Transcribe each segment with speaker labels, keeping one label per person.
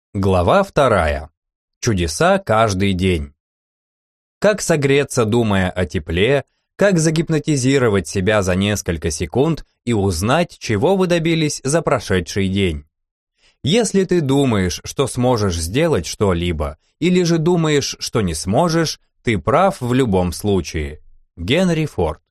Speaker 1: Глава 2. Чудеса каждый день. Как согреться, думая о тепле, как загипнотизировать себя за несколько секунд и узнать, чего вы добились за прошедший день. Если ты думаешь, что сможешь сделать что-либо, или же думаешь, что не сможешь, ты прав в любом случае. Генри Форд.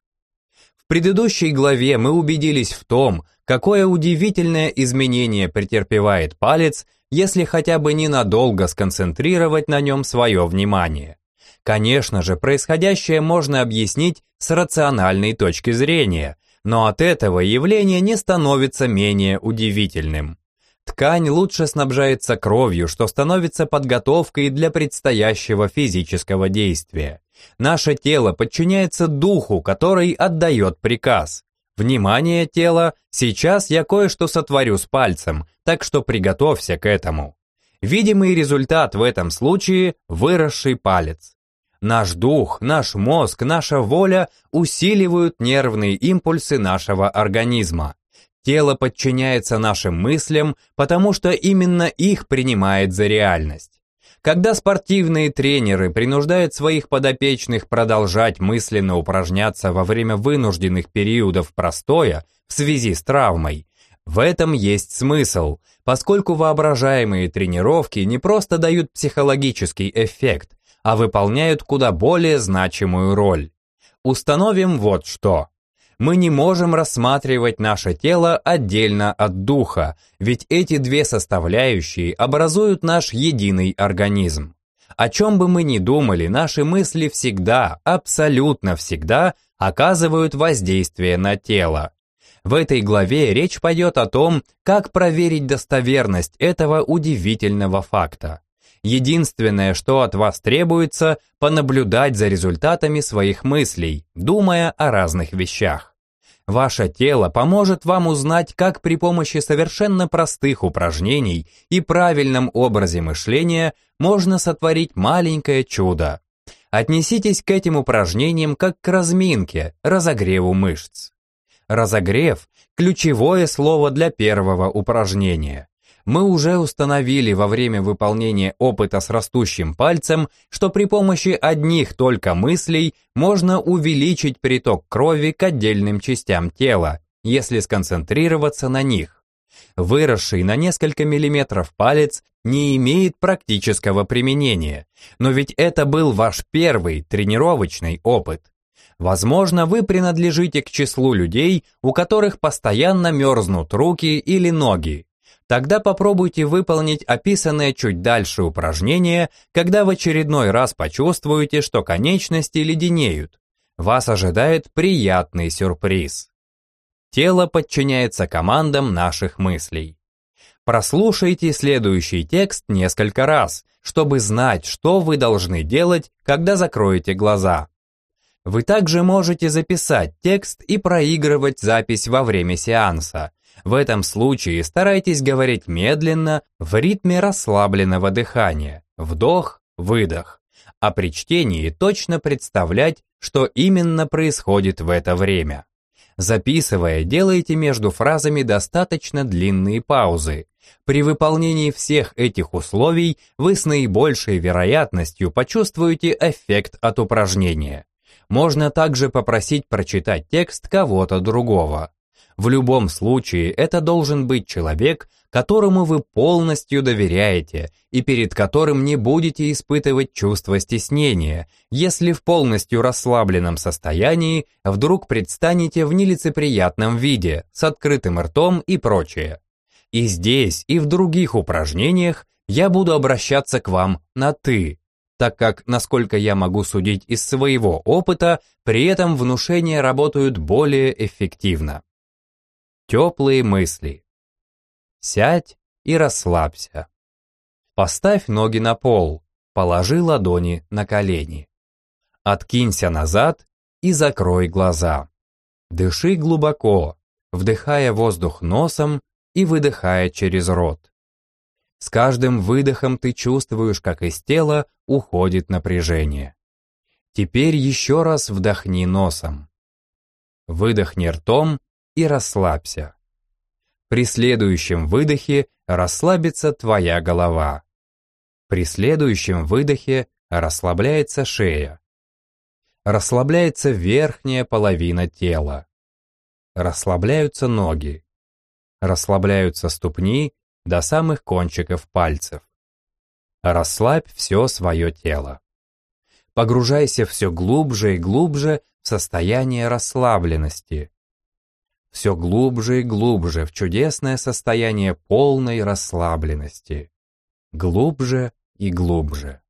Speaker 1: В предыдущей главе мы убедились в том, какое удивительное изменение претерпевает палец, если хотя бы ненадолго сконцентрировать на нем свое внимание. Конечно же, происходящее можно объяснить с рациональной точки зрения, но от этого явление не становится менее удивительным. Ткань лучше снабжается кровью, что становится подготовкой для предстоящего физического действия. Наше тело подчиняется духу, который отдает приказ. Внимание, тело, сейчас я кое-что сотворю с пальцем, так что приготовься к этому. Видимый результат в этом случае – выросший палец. Наш дух, наш мозг, наша воля усиливают нервные импульсы нашего организма. Тело подчиняется нашим мыслям, потому что именно их принимает за реальность. Когда спортивные тренеры принуждают своих подопечных продолжать мысленно упражняться во время вынужденных периодов простоя в связи с травмой, в этом есть смысл, поскольку воображаемые тренировки не просто дают психологический эффект, а выполняют куда более значимую роль. Установим вот что. Мы не можем рассматривать наше тело отдельно от духа, ведь эти две составляющие образуют наш единый организм. О чем бы мы ни думали, наши мысли всегда, абсолютно всегда оказывают воздействие на тело. В этой главе речь пойдет о том, как проверить достоверность этого удивительного факта. Единственное, что от вас требуется, понаблюдать за результатами своих мыслей, думая о разных вещах. Ваше тело поможет вам узнать, как при помощи совершенно простых упражнений и правильном образе мышления можно сотворить маленькое чудо. Отнеситесь к этим упражнениям как к разминке, разогреву мышц. Разогрев – ключевое слово для первого упражнения. Мы уже установили во время выполнения опыта с растущим пальцем, что при помощи одних только мыслей можно увеличить приток крови к отдельным частям тела, если сконцентрироваться на них. Выросший на несколько миллиметров палец не имеет практического применения, но ведь это был ваш первый тренировочный опыт. Возможно, вы принадлежите к числу людей, у которых постоянно мерзнут руки или ноги. Тогда попробуйте выполнить описанное чуть дальше упражнение, когда в очередной раз почувствуете, что конечности леденеют. Вас ожидает приятный сюрприз. Тело подчиняется командам наших мыслей. Прослушайте следующий текст несколько раз, чтобы знать, что вы должны делать, когда закроете глаза. Вы также можете записать текст и проигрывать запись во время сеанса. В этом случае старайтесь говорить медленно, в ритме расслабленного дыхания, вдох-выдох, а при чтении точно представлять, что именно происходит в это время. Записывая, делайте между фразами достаточно длинные паузы. При выполнении всех этих условий вы с наибольшей вероятностью почувствуете эффект от упражнения. Можно также попросить прочитать текст кого-то другого. В любом случае, это должен быть человек, которому вы полностью доверяете и перед которым не будете испытывать чувство стеснения, если в полностью расслабленном состоянии вдруг предстанете в нелицеприятном виде, с открытым ртом и прочее. И здесь, и в других упражнениях я буду обращаться к вам на «ты», так как, насколько я могу судить из своего опыта, при этом внушения работают более эффективно. Теплые мысли. Сядь и расслабься. Поставь ноги на пол, положи ладони на колени. Откинься назад и закрой глаза. Дыши глубоко, вдыхая воздух носом и выдыхая через рот. С каждым выдохом ты чувствуешь, как из тела уходит напряжение. Теперь еще раз вдохни носом. Выдохни ртом и расслабься. При следующем выдохе расслабится твоя голова. При следующем выдохе расслабляется шея. Расслабляется верхняя половина тела. Расслабляются ноги. Расслабляются ступни до самых кончиков пальцев. Расслабь все свое тело. Погружайся все глубже и глубже в состояние расслабленности. Все глубже и глубже в чудесное состояние полной расслабленности. Глубже и глубже.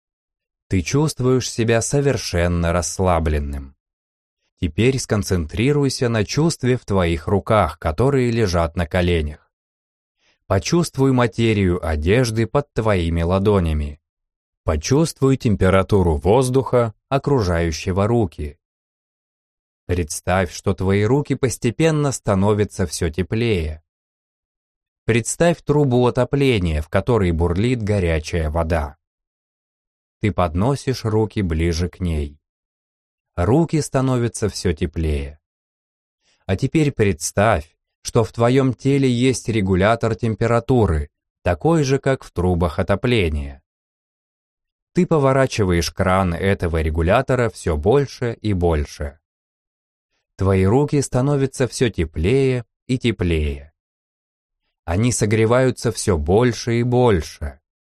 Speaker 1: Ты чувствуешь себя совершенно расслабленным. Теперь сконцентрируйся на чувстве в твоих руках, которые лежат на коленях. Почувствуй материю одежды под твоими ладонями. Почувствуй температуру воздуха, окружающего руки. Представь, что твои руки постепенно становятся все теплее. Представь трубу отопления, в которой бурлит горячая вода. Ты подносишь руки ближе к ней. Руки становятся все теплее. А теперь представь, что в твоем теле есть регулятор температуры, такой же, как в трубах отопления. Ты поворачиваешь кран этого регулятора все больше и больше. Твои руки становятся все теплее и теплее. Они согреваются все больше и больше.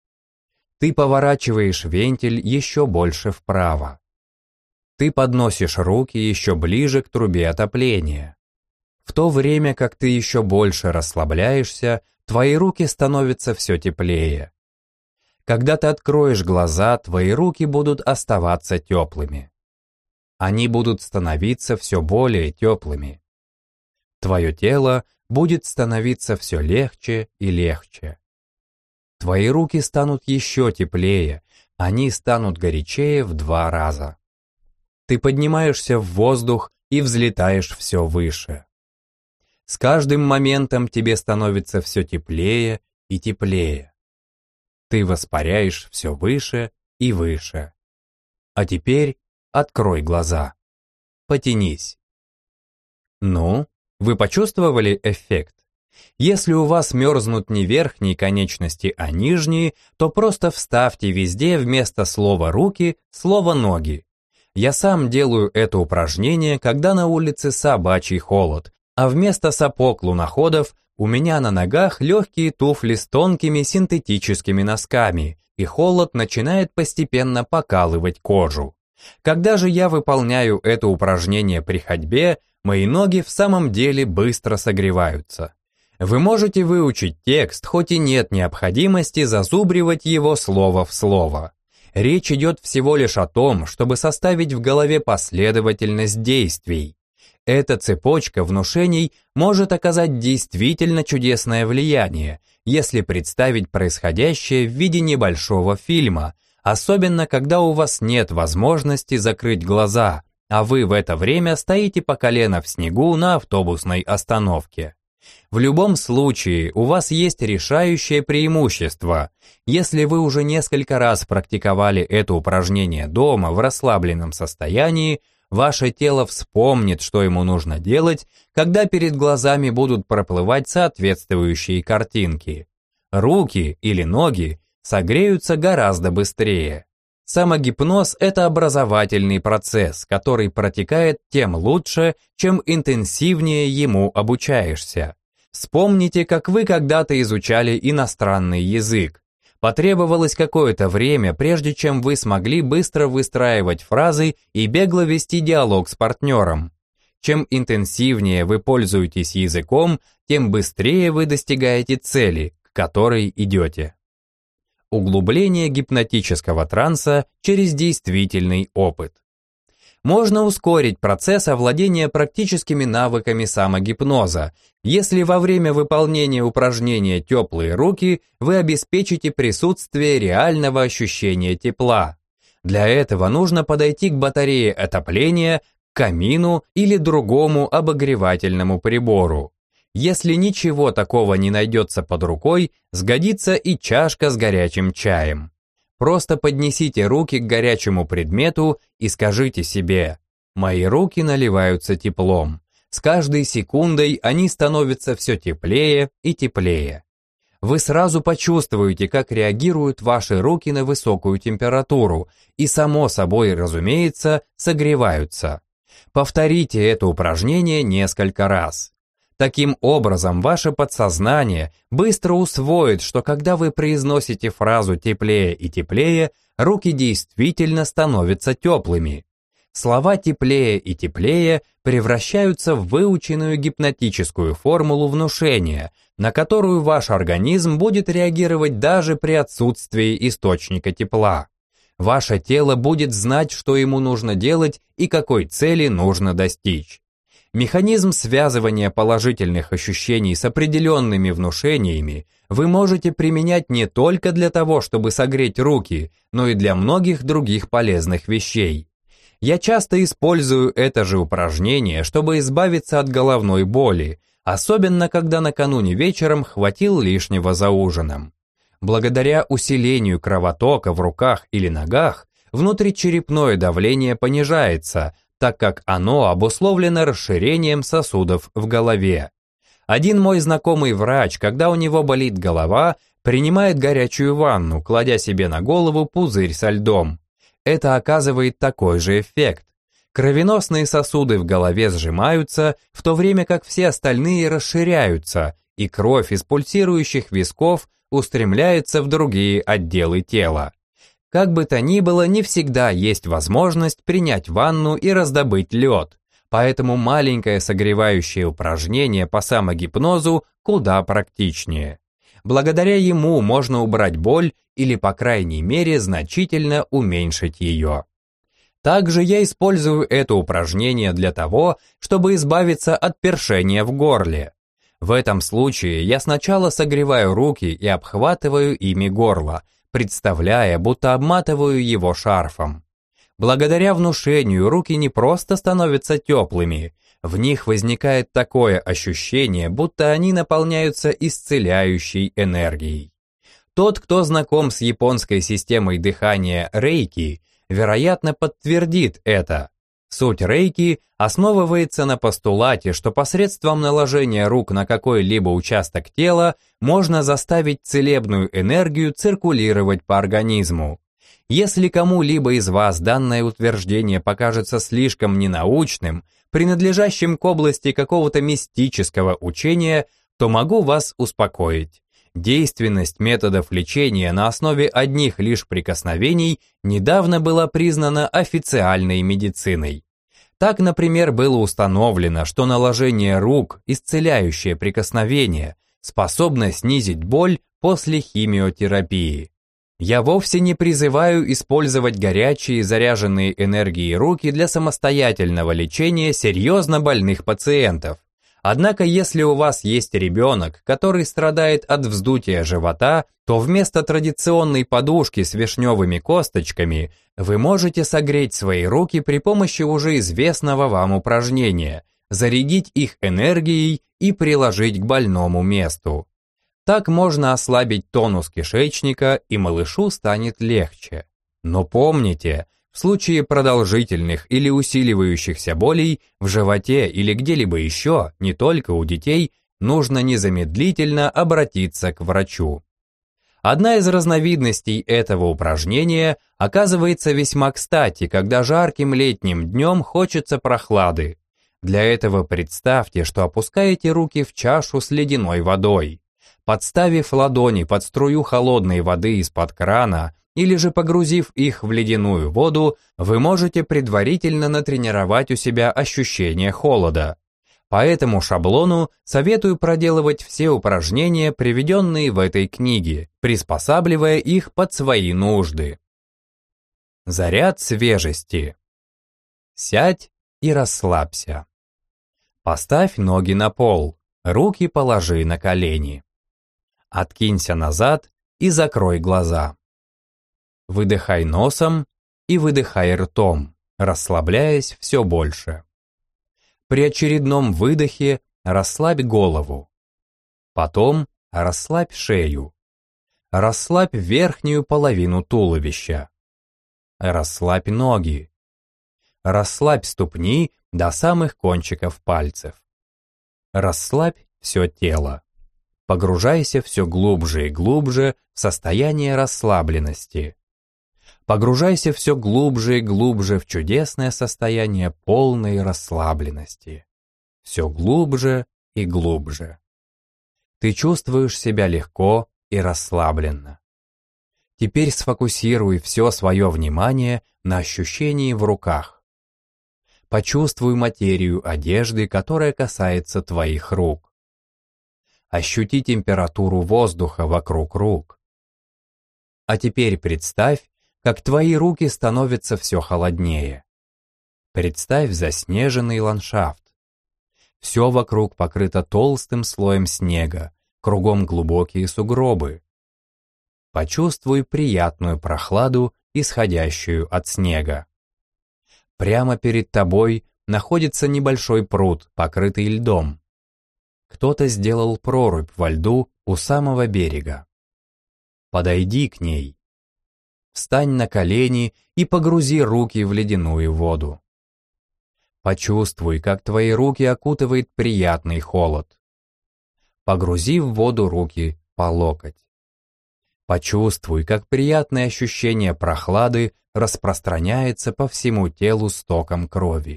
Speaker 1: Ты поворачиваешь вентиль еще больше вправо. Ты подносишь руки еще ближе к трубе отопления. В то время как ты еще больше расслабляешься, твои руки становятся все теплее. Когда ты откроешь глаза, твои руки будут оставаться теплыми. Они будут становиться все более теплыми. Твое тело будет становиться все легче и легче. Твои руки станут еще теплее, они станут горячее в 2 раза. Ты поднимаешься в воздух и взлетаешь все выше. С каждым моментом тебе становится все теплее и теплее. Ты воспаряешь все выше и выше. А теперь открой глаза. Потянись. Ну, вы почувствовали эффект? Если у вас мерзнут не верхние конечности, а нижние, то просто вставьте везде вместо слова «руки» слово «ноги». Я сам делаю это упражнение, когда на улице собачий холод, а вместо сапог луноходов у меня на ногах легкие туфли с тонкими синтетическими носками, и холод начинает постепенно покалывать кожу. Когда же я выполняю это упражнение при ходьбе, мои ноги в самом деле быстро согреваются. Вы можете выучить текст, хоть и нет необходимости зазубривать его слово в слово. Речь идет всего лишь о том, чтобы составить в голове последовательность действий. Эта цепочка внушений может оказать действительно чудесное влияние, если представить происходящее в виде небольшого фильма, особенно когда у вас нет возможности закрыть глаза, а вы в это время стоите по колено в снегу на автобусной остановке. В любом случае, у вас есть решающее преимущество. Если вы уже несколько раз практиковали это упражнение дома в расслабленном состоянии, ваше тело вспомнит, что ему нужно делать, когда перед глазами будут проплывать соответствующие картинки. Руки или ноги согреются гораздо быстрее. Самогипноз – это образовательный процесс, который протекает тем лучше, чем интенсивнее ему обучаешься. Вспомните, как вы когда-то изучали иностранный язык. Потребовалось какое-то время, прежде чем вы смогли быстро выстраивать фразы и бегло вести диалог с партнером. Чем интенсивнее вы пользуетесь языком, тем быстрее вы достигаете цели, к которой идете. Углубление гипнотического транса через действительный опыт. Можно ускорить процесс овладения практическими навыками самогипноза, если во время выполнения упражнения «Теплые руки» вы обеспечите присутствие реального ощущения тепла. Для этого нужно подойти к батарее отопления, к камину или другому обогревательному прибору. Если ничего такого не найдется под рукой, сгодится и чашка с горячим чаем. Просто поднесите руки к горячему предмету и скажите себе: «Мои руки наливаются теплом». С каждой секундой они становятся все теплее и теплее. Вы сразу почувствуете, как реагируют ваши руки на высокую температуру и, само собой, разумеется, согреваются. Повторите это упражнение несколько раз. Таким образом, ваше подсознание быстро усвоит, что когда вы произносите фразу «теплее и теплее», руки действительно становятся теплыми. Слова «теплее и теплее» превращаются в выученную гипнотическую формулу внушения, на которую ваш организм будет реагировать даже при отсутствии источника тепла. Ваше тело будет знать, что ему нужно делать и какой цели нужно достичь. Механизм связывания положительных ощущений с определенными внушениями вы можете применять не только для того, чтобы согреть руки, но и для многих других полезных вещей. Я часто использую это же упражнение, чтобы избавиться от головной боли, особенно когда накануне вечером хватил лишнего за ужином. Благодаря усилению кровотока в руках или ногах, внутричерепное давление понижается, так как оно обусловлено расширением сосудов в голове. Один мой знакомый врач, когда у него болит голова, принимает горячую ванну, кладя себе на голову пузырь со льдом. Это оказывает такой же эффект. Кровеносные сосуды в голове сжимаются, в то время как все остальные расширяются, и кровь из пульсирующих висков устремляется в другие отделы тела. Как бы то ни было, не всегда есть возможность принять ванну и раздобыть лед, поэтому маленькое согревающее упражнение по самогипнозу куда практичнее. Благодаря ему можно убрать боль или, по крайней мере, значительно уменьшить ее. Также я использую это упражнение для того, чтобы избавиться от першения в горле. В этом случае я сначала согреваю руки и обхватываю ими горло, представляя, будто обматываю его шарфом. Благодаря внушению руки не просто становятся теплыми, в них возникает такое ощущение, будто они наполняются исцеляющей энергией. Тот, кто знаком с японской системой дыхания рейки, вероятно, подтвердит это. Суть рейки основывается на постулате, что посредством наложения рук на какой-либо участок тела можно заставить целебную энергию циркулировать по организму. Если кому-либо из вас данное утверждение покажется слишком ненаучным, принадлежащим к области какого-то мистического учения, то могу вас успокоить. Действенность методов лечения на основе одних лишь прикосновений недавно была признана официальной медициной. Так, например, было установлено, что наложение рук, исцеляющее прикосновение, способно снизить боль после химиотерапии. Я вовсе не призываю использовать горячие, заряженные энергией руки для самостоятельного лечения серьезно больных пациентов. Однако, если у вас есть ребенок, который страдает от вздутия живота, то вместо традиционной подушки с вишневыми косточками вы можете согреть свои руки при помощи уже известного вам упражнения, зарядить их энергией и приложить к больному месту. Так можно ослабить тонус кишечника, и малышу станет легче. Но помните, в случае продолжительных или усиливающихся болей в животе или где-либо еще, не только у детей, нужно незамедлительно обратиться к врачу. Одна из разновидностей этого упражнения оказывается весьма кстати, когда жарким летним днем хочется прохлады. Для этого представьте, что опускаете руки в чашу с ледяной водой. Подставив ладони под струю холодной воды из-под крана, или же погрузив их в ледяную воду, вы можете предварительно натренировать у себя ощущение холода. По этому шаблону советую проделывать все упражнения, приведенные в этой книге, приспосабливая их под свои нужды. Заряд свежести. Сядь и расслабься. Поставь ноги на пол, руки положи на колени. Откинься назад и закрой глаза. Выдыхай носом и выдыхай ртом, расслабляясь все больше. При очередном выдохе расслабь голову. Потом расслабь шею. Расслабь верхнюю половину туловища. Расслабь ноги. Расслабь ступни до самых кончиков пальцев. Расслабь все тело. Погружайся все глубже и глубже в состояние расслабленности. Погружайся все глубже и глубже в чудесное состояние полной расслабленности. Все глубже и глубже. Ты чувствуешь себя легко и расслабленно. Теперь сфокусируй все свое внимание на ощущении в руках. Почувствуй материю одежды, которая касается твоих рук. Ощути температуру воздуха вокруг рук. А теперь представь, как твои руки становятся все холоднее. Представь заснеженный ландшафт. Все вокруг покрыто толстым слоем снега, кругом глубокие сугробы. Почувствуй приятную прохладу, исходящую от снега. Прямо перед тобой находится небольшой пруд, покрытый льдом. Кто-то сделал прорубь во льду у самого берега. Подойди к ней. Встань на колени и погрузи руки в ледяную воду. Почувствуй, как твои руки окутывает приятный холод. Погрузи в воду руки по локоть. Почувствуй, как приятное ощущение прохлады распространяется по всему телу стоком крови.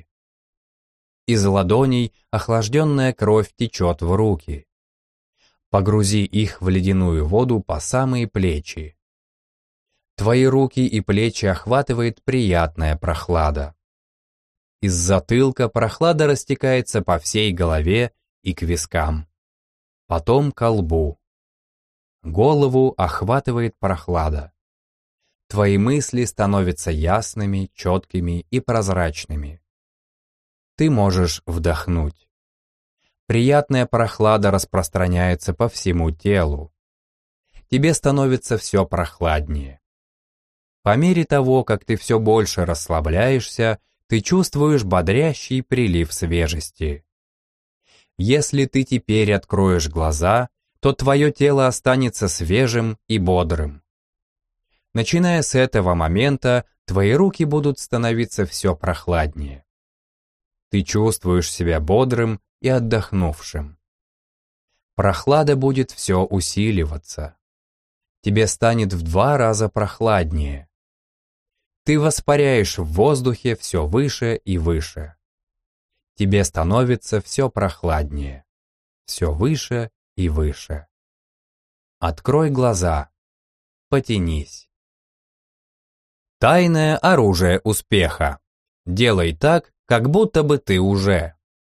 Speaker 1: Из ладоней охлажденная кровь течет в руки. Погрузи их в ледяную воду по самые плечи. Твои руки и плечи охватывает приятная прохлада. Из затылка прохлада растекается по всей голове и к вискам. Потом к лбу. Голову охватывает прохлада. Твои мысли становятся ясными, четкими и прозрачными. Ты можешь вдохнуть. Приятная прохлада распространяется по всему телу. Тебе становится все прохладнее. По мере того, как ты все больше расслабляешься, ты чувствуешь бодрящий прилив свежести. Если ты теперь откроешь глаза, то твое тело останется свежим и бодрым. Начиная с этого момента, твои руки будут становиться все прохладнее. Ты чувствуешь себя бодрым и отдохнувшим. Прохлада будет все усиливаться. Тебе станет в 2 раза прохладнее. Ты воспаряешь в воздухе все выше и выше. Тебе становится все прохладнее, все выше и выше. Открой глаза, потянись. Тайное оружие успеха. Делай так, как будто бы ты уже.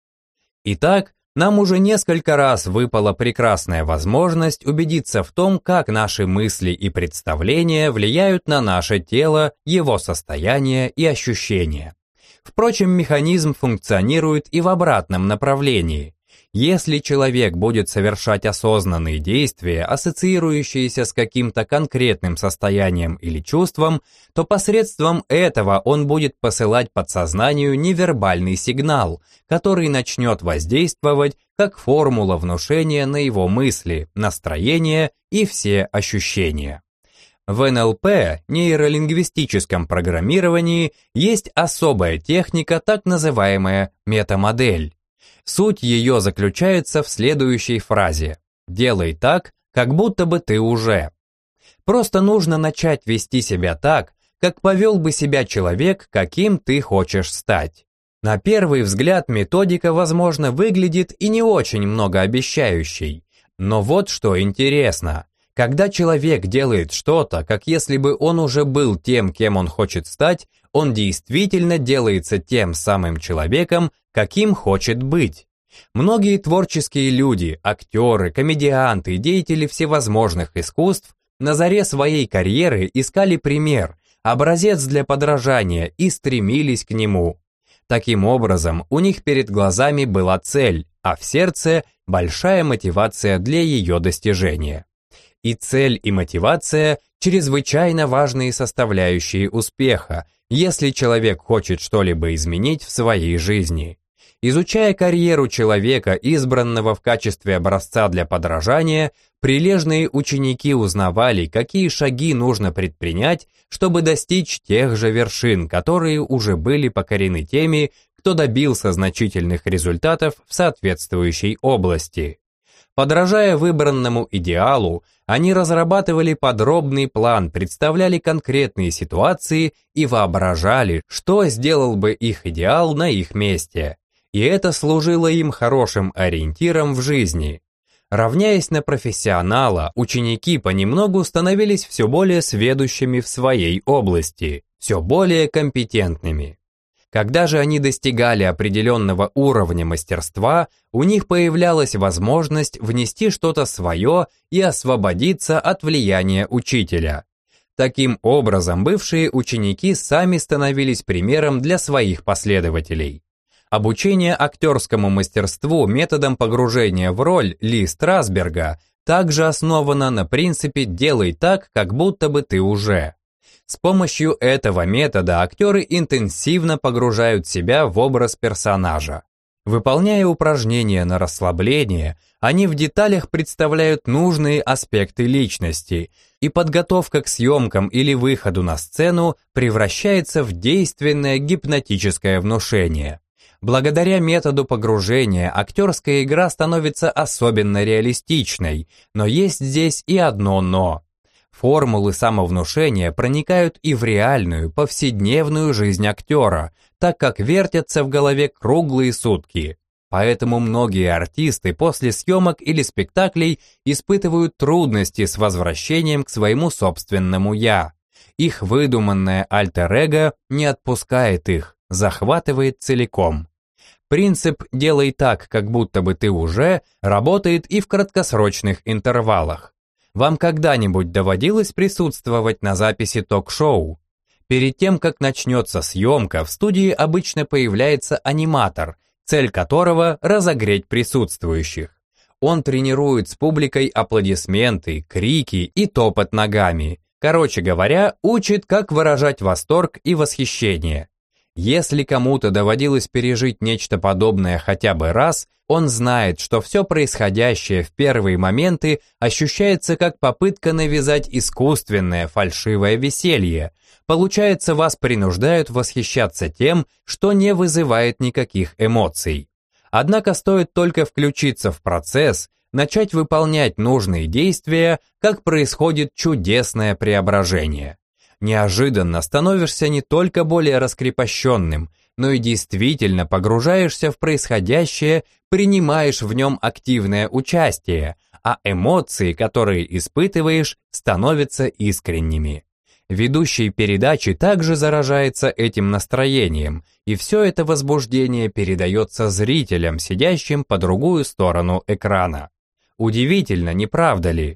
Speaker 1: Итак, нам уже несколько раз выпала прекрасная возможность убедиться в том, как наши мысли и представления влияют на наше тело, его состояние и ощущения. Впрочем, механизм функционирует и в обратном направлении. Если человек будет совершать осознанные действия, ассоциирующиеся с каким-то конкретным состоянием или чувством, то посредством этого он будет посылать подсознанию невербальный сигнал, который начнет воздействовать как формула внушения на его мысли, настроение и все ощущения. В НЛП, нейролингвистическом программировании, есть особая техника, так называемая метамодель. Суть ее заключается в следующей фразе: «Делай так, как будто бы ты уже». Просто нужно начать вести себя так, как повел бы себя человек, каким ты хочешь стать. На первый взгляд методика, возможно, выглядит и не очень многообещающей. Но вот что интересно. Когда человек делает что-то, как если бы он уже был тем, кем он хочет стать, он действительно делается тем самым человеком, каким хочет быть. Многие творческие люди, актеры, комедианты, деятели всевозможных искусств на заре своей карьеры искали пример, образец для подражания и стремились к нему. Таким образом, у них перед глазами была цель, а в сердце большая мотивация для ее достижения. И цель, и мотивация – чрезвычайно важные составляющие успеха, если человек хочет что-либо изменить в своей жизни. Изучая карьеру человека, избранного в качестве образца для подражания, прилежные ученики узнавали, какие шаги нужно предпринять, чтобы достичь тех же вершин, которые уже были покорены теми, кто добился значительных результатов в соответствующей области. Подражая выбранному идеалу, они разрабатывали подробный план, представляли конкретные ситуации и воображали, что сделал бы их идеал на их месте. И это служило им хорошим ориентиром в жизни. Равняясь на профессионала, ученики понемногу становились все более сведущими в своей области, все более компетентными. Когда же они достигали определенного уровня мастерства, у них появлялась возможность внести что-то свое и освободиться от влияния учителя. Таким образом, бывшие ученики сами становились примером для своих последователей. Обучение актерскому мастерству методом погружения в роль Ли Страсберга также основано на принципе «делай так, как будто бы ты уже». С помощью этого метода актеры интенсивно погружают себя в образ персонажа. Выполняя упражнения на расслабление, они в деталях представляют нужные аспекты личности, и подготовка к съемкам или выходу на сцену превращается в действенное гипнотическое внушение. Благодаря методу погружения актерская игра становится особенно реалистичной, но есть здесь и одно «но». Формулы самовнушения проникают и в реальную, повседневную жизнь актера, так как вертятся в голове круглые сутки. Поэтому многие артисты после съемок или спектаклей испытывают трудности с возвращением к своему собственному «я». Их выдуманное альтер-эго не отпускает их, захватывает целиком. Принцип «делай так, как будто бы ты уже» работает и в краткосрочных интервалах. Вам когда-нибудь доводилось присутствовать на записи ток-шоу? Перед тем, как начнется съемка, в студии обычно появляется аниматор, цель которого – разогреть присутствующих. Он тренирует с публикой аплодисменты, крики и топот ногами. Короче говоря, учит, как выражать восторг и восхищение. Если кому-то доводилось пережить нечто подобное хотя бы раз, он знает, что все происходящее в первые моменты ощущается как попытка навязать искусственное фальшивое веселье. Получается, вас принуждают восхищаться тем, что не вызывает никаких эмоций. Однако стоит только включиться в процесс, начать выполнять нужные действия, как происходит чудесное преображение. Неожиданно становишься не только более раскрепощенным, но и действительно погружаешься в происходящее, принимаешь в нем активное участие, а эмоции, которые испытываешь, становятся искренними. Ведущий передачи также заражается этим настроением, и все это возбуждение передается зрителям, сидящим по другую сторону экрана. Удивительно, не правда ли?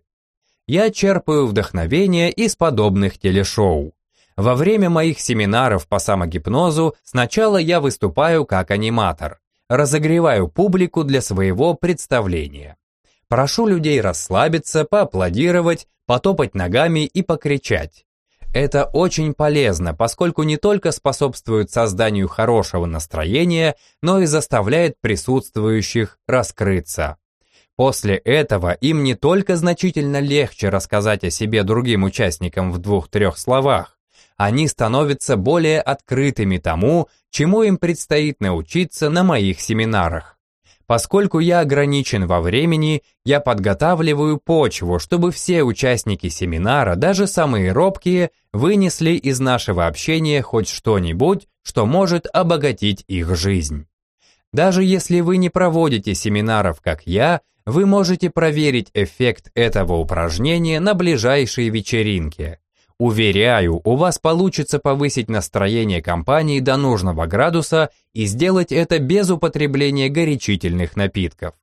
Speaker 1: Я черпаю вдохновение из подобных телешоу. Во время моих семинаров по самогипнозу сначала я выступаю как аниматор, разогреваю публику для своего представления. Прошу людей расслабиться, поаплодировать, потопать ногами и покричать. Это очень полезно, поскольку не только способствует созданию хорошего настроения, но и заставляет присутствующих раскрыться. После этого им не только значительно легче рассказать о себе другим участникам в 2-3 словах, они становятся более открытыми тому, чему им предстоит научиться на моих семинарах. Поскольку я ограничен во времени, я подготавливаю почву, чтобы все участники семинара, даже самые робкие, вынесли из нашего общения хоть что-нибудь, что может обогатить их жизнь. Даже если вы не проводите семинаров, как я, вы можете проверить эффект этого упражнения на ближайшей вечеринке. Уверяю, у вас получится повысить настроение компании до нужного градуса и сделать это без употребления горячительных напитков.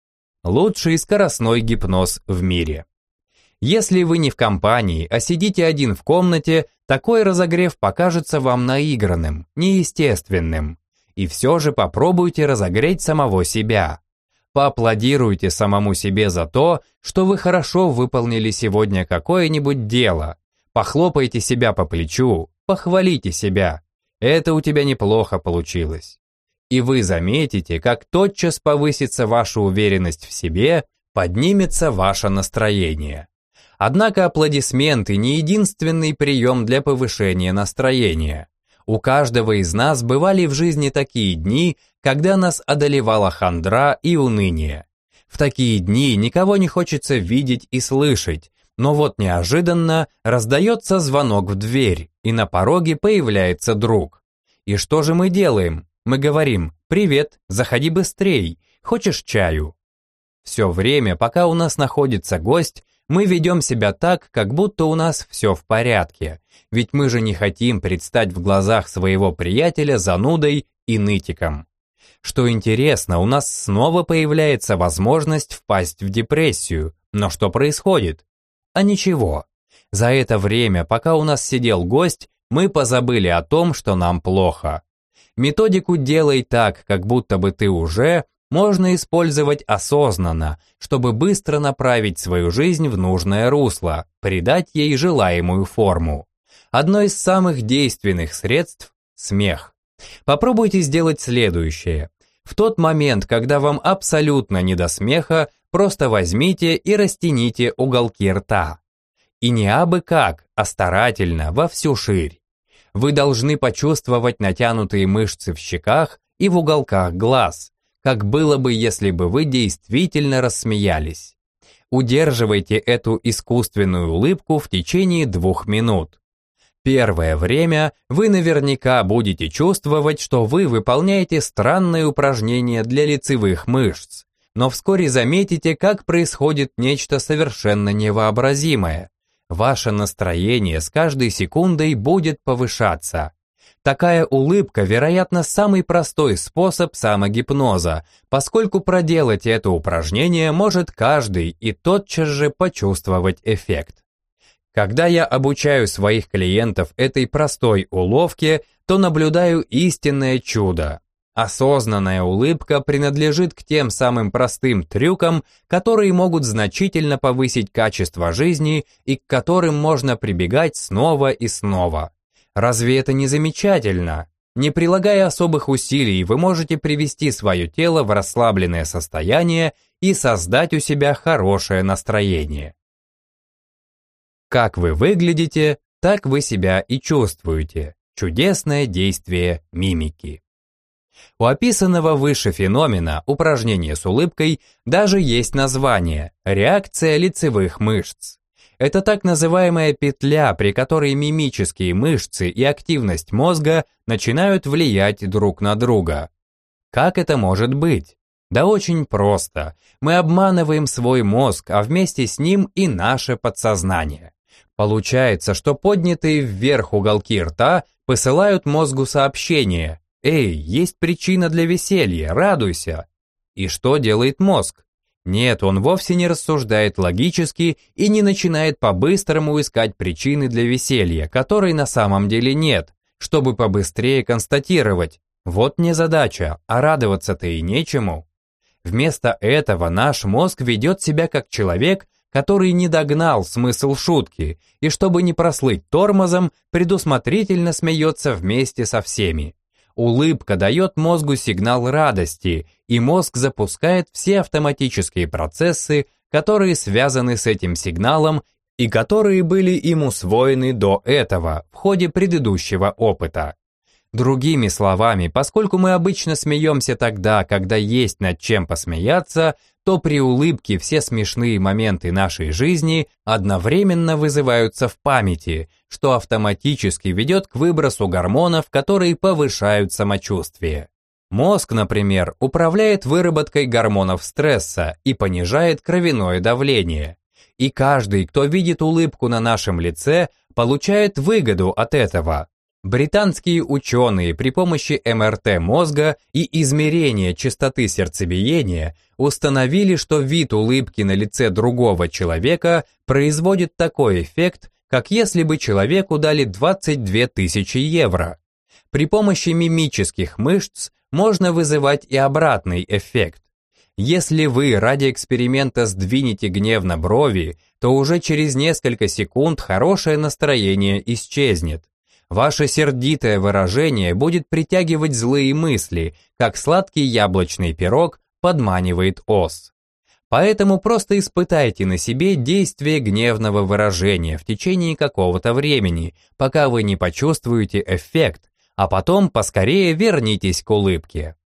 Speaker 1: Лучший скоростной гипноз в мире. Если вы не в компании, а сидите один в комнате, такой разогрев покажется вам наигранным, неестественным. И все же попробуйте разогреть самого себя. Поаплодируйте самому себе за то, что вы хорошо выполнили сегодня какое-нибудь дело. Похлопайте себя по плечу, похвалите себя. Это у тебя неплохо получилось. И вы заметите, как тотчас повысится ваша уверенность в себе, поднимется ваше настроение. Однако аплодисменты не единственный прием для повышения настроения. У каждого из нас бывали в жизни такие дни, когда нас одолевала хандра и уныние. В такие дни никого не хочется видеть и слышать, но вот неожиданно раздается звонок в дверь, и на пороге появляется друг. И что же мы делаем? Мы говорим: «Привет, заходи быстрей, хочешь чаю?» Все время, пока у нас находится гость, мы ведем себя так, как будто у нас все в порядке, ведь мы же не хотим предстать в глазах своего приятеля занудой и нытиком. Что интересно, у нас снова появляется возможность впасть в депрессию, но что происходит? А ничего. За это время, пока у нас сидел гость, мы позабыли о том, что нам плохо. Методику «делай так, как будто бы ты уже» можно использовать осознанно, чтобы быстро направить свою жизнь в нужное русло, придать ей желаемую форму. Одно из самых действенных средств – смех. Попробуйте сделать следующее. В тот момент, когда вам абсолютно не до смеха, просто возьмите и растяните уголки рта. И не абы как, а старательно, во всю ширь. Вы должны почувствовать натянутые мышцы в щеках и в уголках глаз, как было бы, если бы вы действительно рассмеялись. Удерживайте эту искусственную улыбку в течение 2 минут. Первое время вы наверняка будете чувствовать, что вы выполняете странные упражнения для лицевых мышц, но вскоре заметите, как происходит нечто совершенно невообразимое. Ваше настроение с каждой секундой будет повышаться. Такая улыбка, вероятно, самый простой способ самогипноза, поскольку проделать это упражнение может каждый и тотчас же почувствовать эффект. Когда я обучаю своих клиентов этой простой уловке, то наблюдаю истинное чудо. Осознанная улыбка принадлежит к тем самым простым трюкам, которые могут значительно повысить качество жизни и к которым можно прибегать снова и снова. Разве это не замечательно? Не прилагая особых усилий, вы можете привести свое тело в расслабленное состояние и создать у себя хорошее настроение. Как вы выглядите, так вы себя и чувствуете. Чудесное действие мимики. У описанного выше феномена упражнения с улыбкой даже есть название – реакция лицевых мышц. Это так называемая петля, при которой мимические мышцы и активность мозга начинают влиять друг на друга. Как это может быть? Да очень просто. Мы обманываем свой мозг, а вместе с ним и наше подсознание. Получается, что поднятые вверх уголки рта посылают мозгу сообщение: «Эй, есть причина для веселья, радуйся!» И что делает мозг? Нет, он вовсе не рассуждает логически и не начинает по-быстрому искать причины для веселья, которой на самом деле нет, чтобы побыстрее констатировать: вот не задача, а радоваться-то и нечему. Вместо этого наш мозг ведет себя как человек, который не догнал смысл шутки, и чтобы не прослыть тормозом, предусмотрительно смеется вместе со всеми. Улыбка дает мозгу сигнал радости, и мозг запускает все автоматические процессы, которые связаны с этим сигналом и которые были им усвоены до этого, в ходе предыдущего опыта. Другими словами, поскольку мы обычно смеемся тогда, когда есть над чем посмеяться, то при улыбке все смешные моменты нашей жизни одновременно вызываются в памяти, что автоматически ведет к выбросу гормонов, которые повышают самочувствие. Мозг, например, управляет выработкой гормонов стресса и понижает кровяное давление. И каждый, кто видит улыбку на нашем лице, получает выгоду от этого. Британские ученые при помощи МРТ мозга и измерения частоты сердцебиения установили, что вид улыбки на лице другого человека производит такой эффект, как если бы человеку дали 22 тысячи евро. При помощи мимических мышц можно вызывать и обратный эффект. Если вы ради эксперимента сдвинете гневно брови, то уже через несколько секунд хорошее настроение исчезнет. Ваше сердитое выражение будет притягивать злые мысли, как сладкий яблочный пирог подманивает ос. Поэтому просто испытайте на себе действие гневного выражения в течение какого-то времени, пока вы не почувствуете эффект, а потом поскорее вернитесь к улыбке.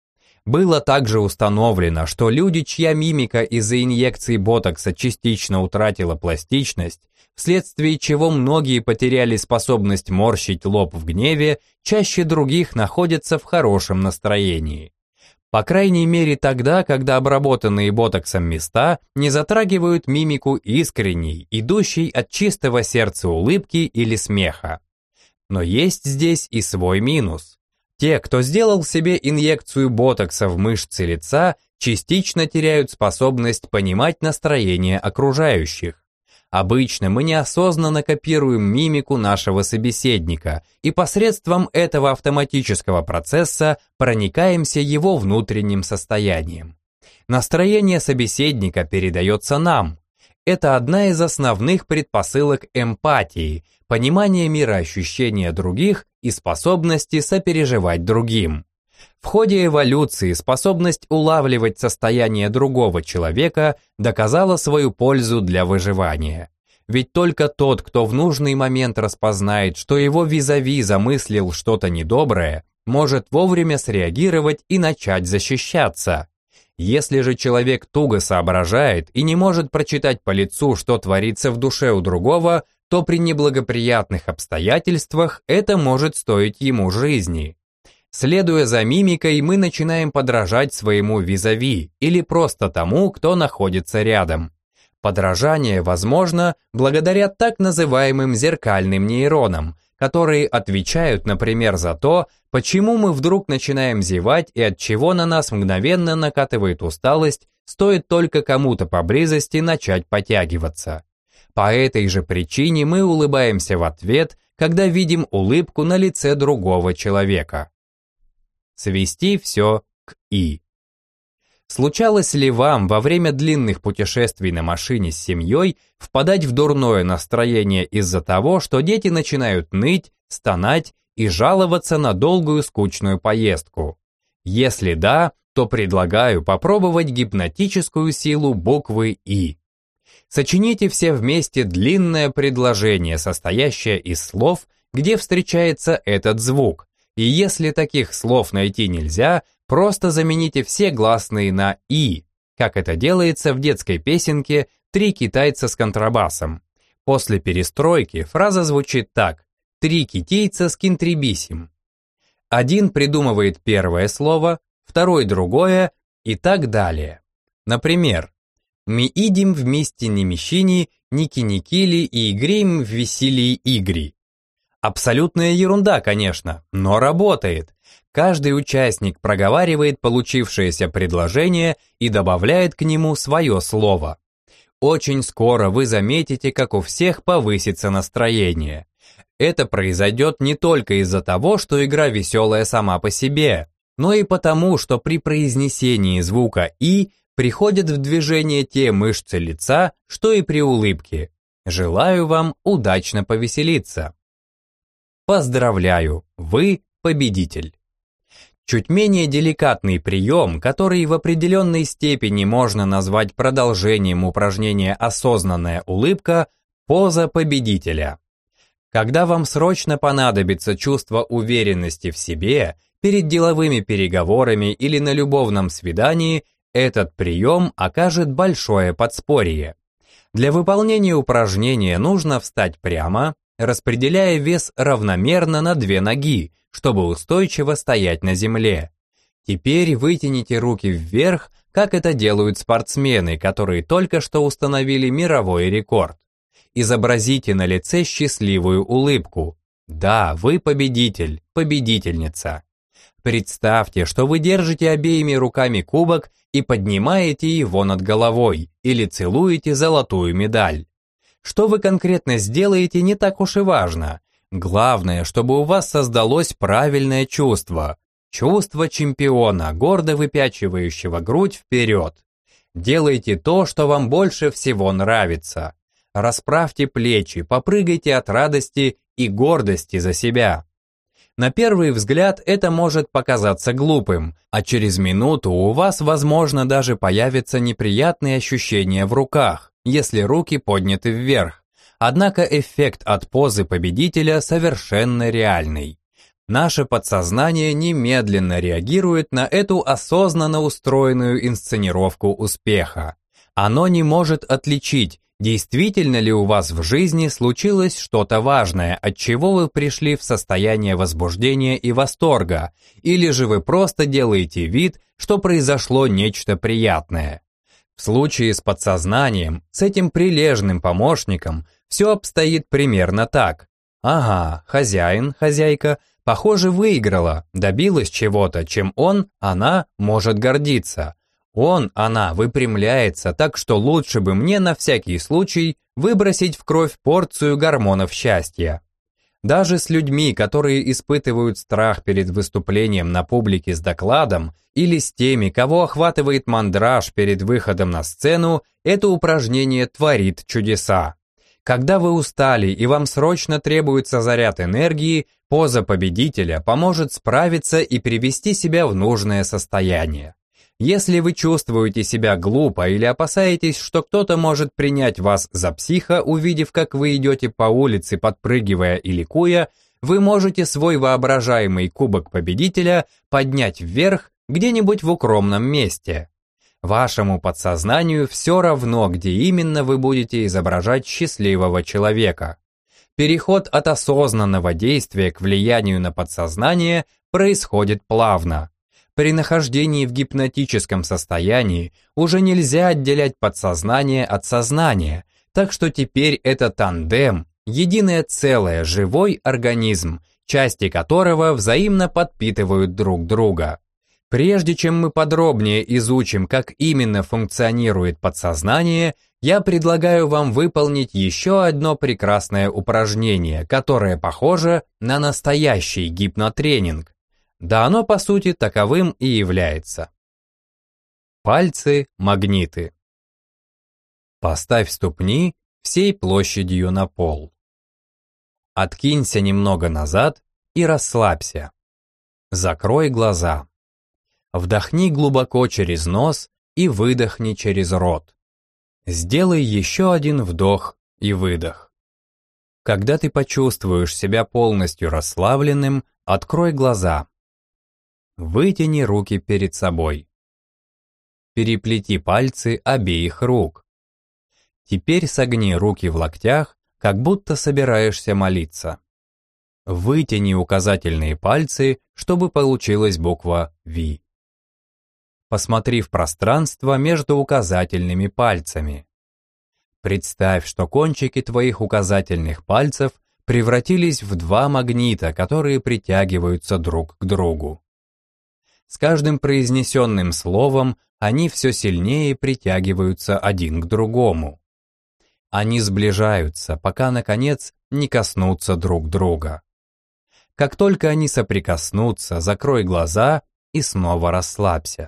Speaker 1: Было также установлено, что люди, чья мимика из-за инъекции ботокса частично утратила пластичность, вследствие чего многие потеряли способность морщить лоб в гневе, чаще других находятся в хорошем настроении. По крайней мере тогда, когда обработанные ботоксом места не затрагивают мимику искренней, идущей от чистого сердца улыбки или смеха. Но есть здесь и свой минус. Те, кто сделал себе инъекцию ботокса в мышцы лица, частично теряют способность понимать настроение окружающих. Обычно мы неосознанно копируем мимику нашего собеседника и посредством этого автоматического процесса проникаемся его внутренним состоянием. Настроение собеседника передается нам. Это одна из основных предпосылок эмпатии, понимания мироощущения других и способности сопереживать другим. В ходе эволюции способность улавливать состояние другого человека доказала свою пользу для выживания. Ведь только тот, кто в нужный момент распознает, что его визави замыслил что-то недоброе, может вовремя среагировать и начать защищаться. Если же человек туго соображает и не может прочитать по лицу, что творится в душе у другого, то при неблагоприятных обстоятельствах это может стоить ему жизни. Следуя за мимикой, мы начинаем подражать своему визави или просто тому, кто находится рядом. Подражание возможно благодаря так называемым зеркальным нейронам, которые отвечают, например, за то, почему мы вдруг начинаем зевать и от чего на нас мгновенно накатывает усталость, стоит только кому-то поблизости начать потягиваться. По этой же причине мы улыбаемся в ответ, когда видим улыбку на лице другого человека. Свести все к «и». Случалось ли вам во время длинных путешествий на машине с семьей впадать в дурное настроение из-за того, что дети начинают ныть, стонать и жаловаться на долгую скучную поездку? Если да, то предлагаю попробовать гипнотическую силу буквы «и». Сочините все вместе длинное предложение, состоящее из слов, где встречается этот звук. И если таких слов найти нельзя, просто замените все гласные на «и», как это делается в детской песенке «Три китайца с контрабасом». После перестройки фраза звучит так: «Три китайца с кинтрибисим». Один придумывает первое слово, второй другое и так далее. Например, «Мы идем вместе не мещини, ники-никили и играем в веселье игри». Абсолютная ерунда, конечно, но работает. Каждый участник проговаривает получившееся предложение и добавляет к нему свое слово. Очень скоро вы заметите, как у всех повысится настроение. Это произойдет не только из-за того, что игра веселая сама по себе, но и потому, что при произнесении звука «и» приходят в движение те мышцы лица, что и при улыбке. Желаю вам удачно повеселиться. Поздравляю, вы победитель. Чуть менее деликатный прием, который в определенной степени можно назвать продолжением упражнения «осознанная улыбка», поза победителя. Когда вам срочно понадобится чувство уверенности в себе, перед деловыми переговорами или на любовном свидании, этот прием окажет большое подспорье. Для выполнения упражнения нужно встать прямо, распределяя вес равномерно на две ноги, чтобы устойчиво стоять на земле. Теперь вытяните руки вверх, как это делают спортсмены, которые только что установили мировой рекорд. Изобразите на лице счастливую улыбку. Да, вы победитель, победительница. Представьте, что вы держите обеими руками кубок и поднимаете его над головой или целуете золотую медаль. Что вы конкретно сделаете, не так уж и важно. Главное, чтобы у вас создалось правильное чувство. Чувство чемпиона, гордо выпячивающего грудь вперед. Делайте то, что вам больше всего нравится. Расправьте плечи, попрыгайте от радости и гордости за себя. На первый взгляд это может показаться глупым, а через минуту у вас, возможно, даже появятся неприятные ощущения в руках, если руки подняты вверх. Однако эффект от позы победителя совершенно реальный. Наше подсознание немедленно реагирует на эту осознанно устроенную инсценировку успеха. Оно не может отличить, действительно ли у вас в жизни случилось что-то важное, от чего вы пришли в состояние возбуждения и восторга, или же вы просто делаете вид, что произошло нечто приятное. В случае с подсознанием, с этим прилежным помощником, все обстоит примерно так. Ага, хозяин, хозяйка, похоже, выиграла, добилась чего-то, чем он, она может гордиться. Он, она выпрямляется, так что лучше бы мне на всякий случай выбросить в кровь порцию гормонов счастья. Даже с людьми, которые испытывают страх перед выступлением на публике с докладом, или с теми, кого охватывает мандраж перед выходом на сцену, это упражнение творит чудеса. Когда вы устали и вам срочно требуется заряд энергии, поза победителя поможет справиться и привести себя в нужное состояние. Если вы чувствуете себя глупо или опасаетесь, что кто-то может принять вас за психа, увидев, как вы идете по улице, подпрыгивая и ликуя, вы можете свой воображаемый кубок победителя поднять вверх где-нибудь в укромном месте. Вашему подсознанию все равно, где именно вы будете изображать счастливого человека. Переход от осознанного действия к влиянию на подсознание происходит плавно. При нахождении в гипнотическом состоянии уже нельзя отделять подсознание от сознания, так что теперь это тандем, единое целое, живой организм, части которого взаимно подпитывают друг друга. Прежде чем мы подробнее изучим, как именно функционирует подсознание, я предлагаю вам выполнить еще одно прекрасное упражнение, которое похоже на настоящий гипнотренинг. Да оно по сути таковым и является. Пальцы-магниты. Поставь ступни всей площадью на пол. Откинься немного назад и расслабься. Закрой глаза. Вдохни глубоко через нос и выдохни через рот. Сделай еще один вдох и выдох. Когда ты почувствуешь себя полностью расслабленным, открой глаза. Вытяни руки перед собой. Переплети пальцы обеих рук. Теперь согни руки в локтях, как будто собираешься молиться. Вытяни указательные пальцы, чтобы получилась буква V. Посмотри в пространство между указательными пальцами. Представь, что кончики твоих указательных пальцев превратились в два магнита, которые притягиваются друг к другу. С каждым произнесенным словом они все сильнее притягиваются один к другому. Они сближаются, пока, наконец, не коснутся друг друга. Как только они соприкоснутся, закрой глаза и снова расслабься.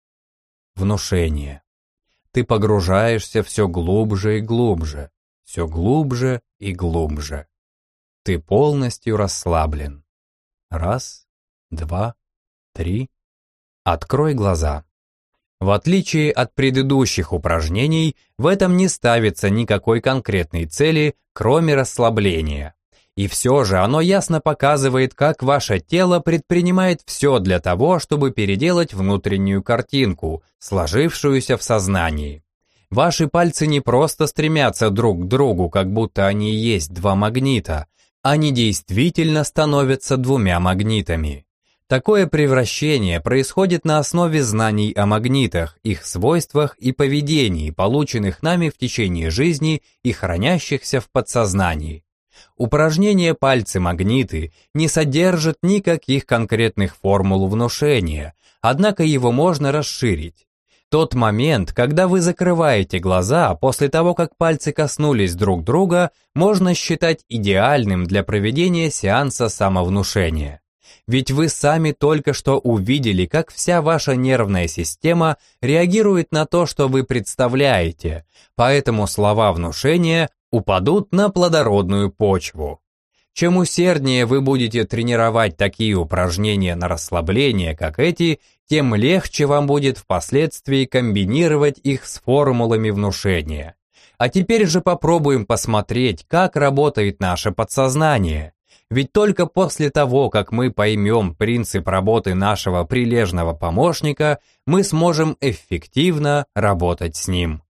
Speaker 1: Внушение. Ты погружаешься все глубже и глубже, все глубже и глубже. Ты полностью расслаблен. Раз, два, три. Открой глаза. В отличие от предыдущих упражнений, в этом не ставится никакой конкретной цели, кроме расслабления. И все же оно ясно показывает, как ваше тело предпринимает все для того, чтобы переделать внутреннюю картинку, сложившуюся в сознании. Ваши пальцы не просто стремятся друг к другу, как будто они и есть два магнита, они действительно становятся двумя магнитами. Такое превращение происходит на основе знаний о магнитах, их свойствах и поведении, полученных нами в течение жизни и хранящихся в подсознании. Упражнение «Пальцы-магниты» не содержит никаких конкретных формул внушения, однако его можно расширить. Тот момент, когда вы закрываете глаза после того, как пальцы коснулись друг друга, можно считать идеальным для проведения сеанса самовнушения. Ведь вы сами только что увидели, как вся ваша нервная система реагирует на то, что вы представляете, поэтому слова внушения упадут на плодородную почву. Чем усерднее вы будете тренировать такие упражнения на расслабление, как эти, тем легче вам будет впоследствии комбинировать их с формулами внушения. А теперь же попробуем посмотреть, как работает наше подсознание. Ведь только после того, как мы поймем принцип работы нашего прилежного помощника, мы сможем эффективно работать с ним.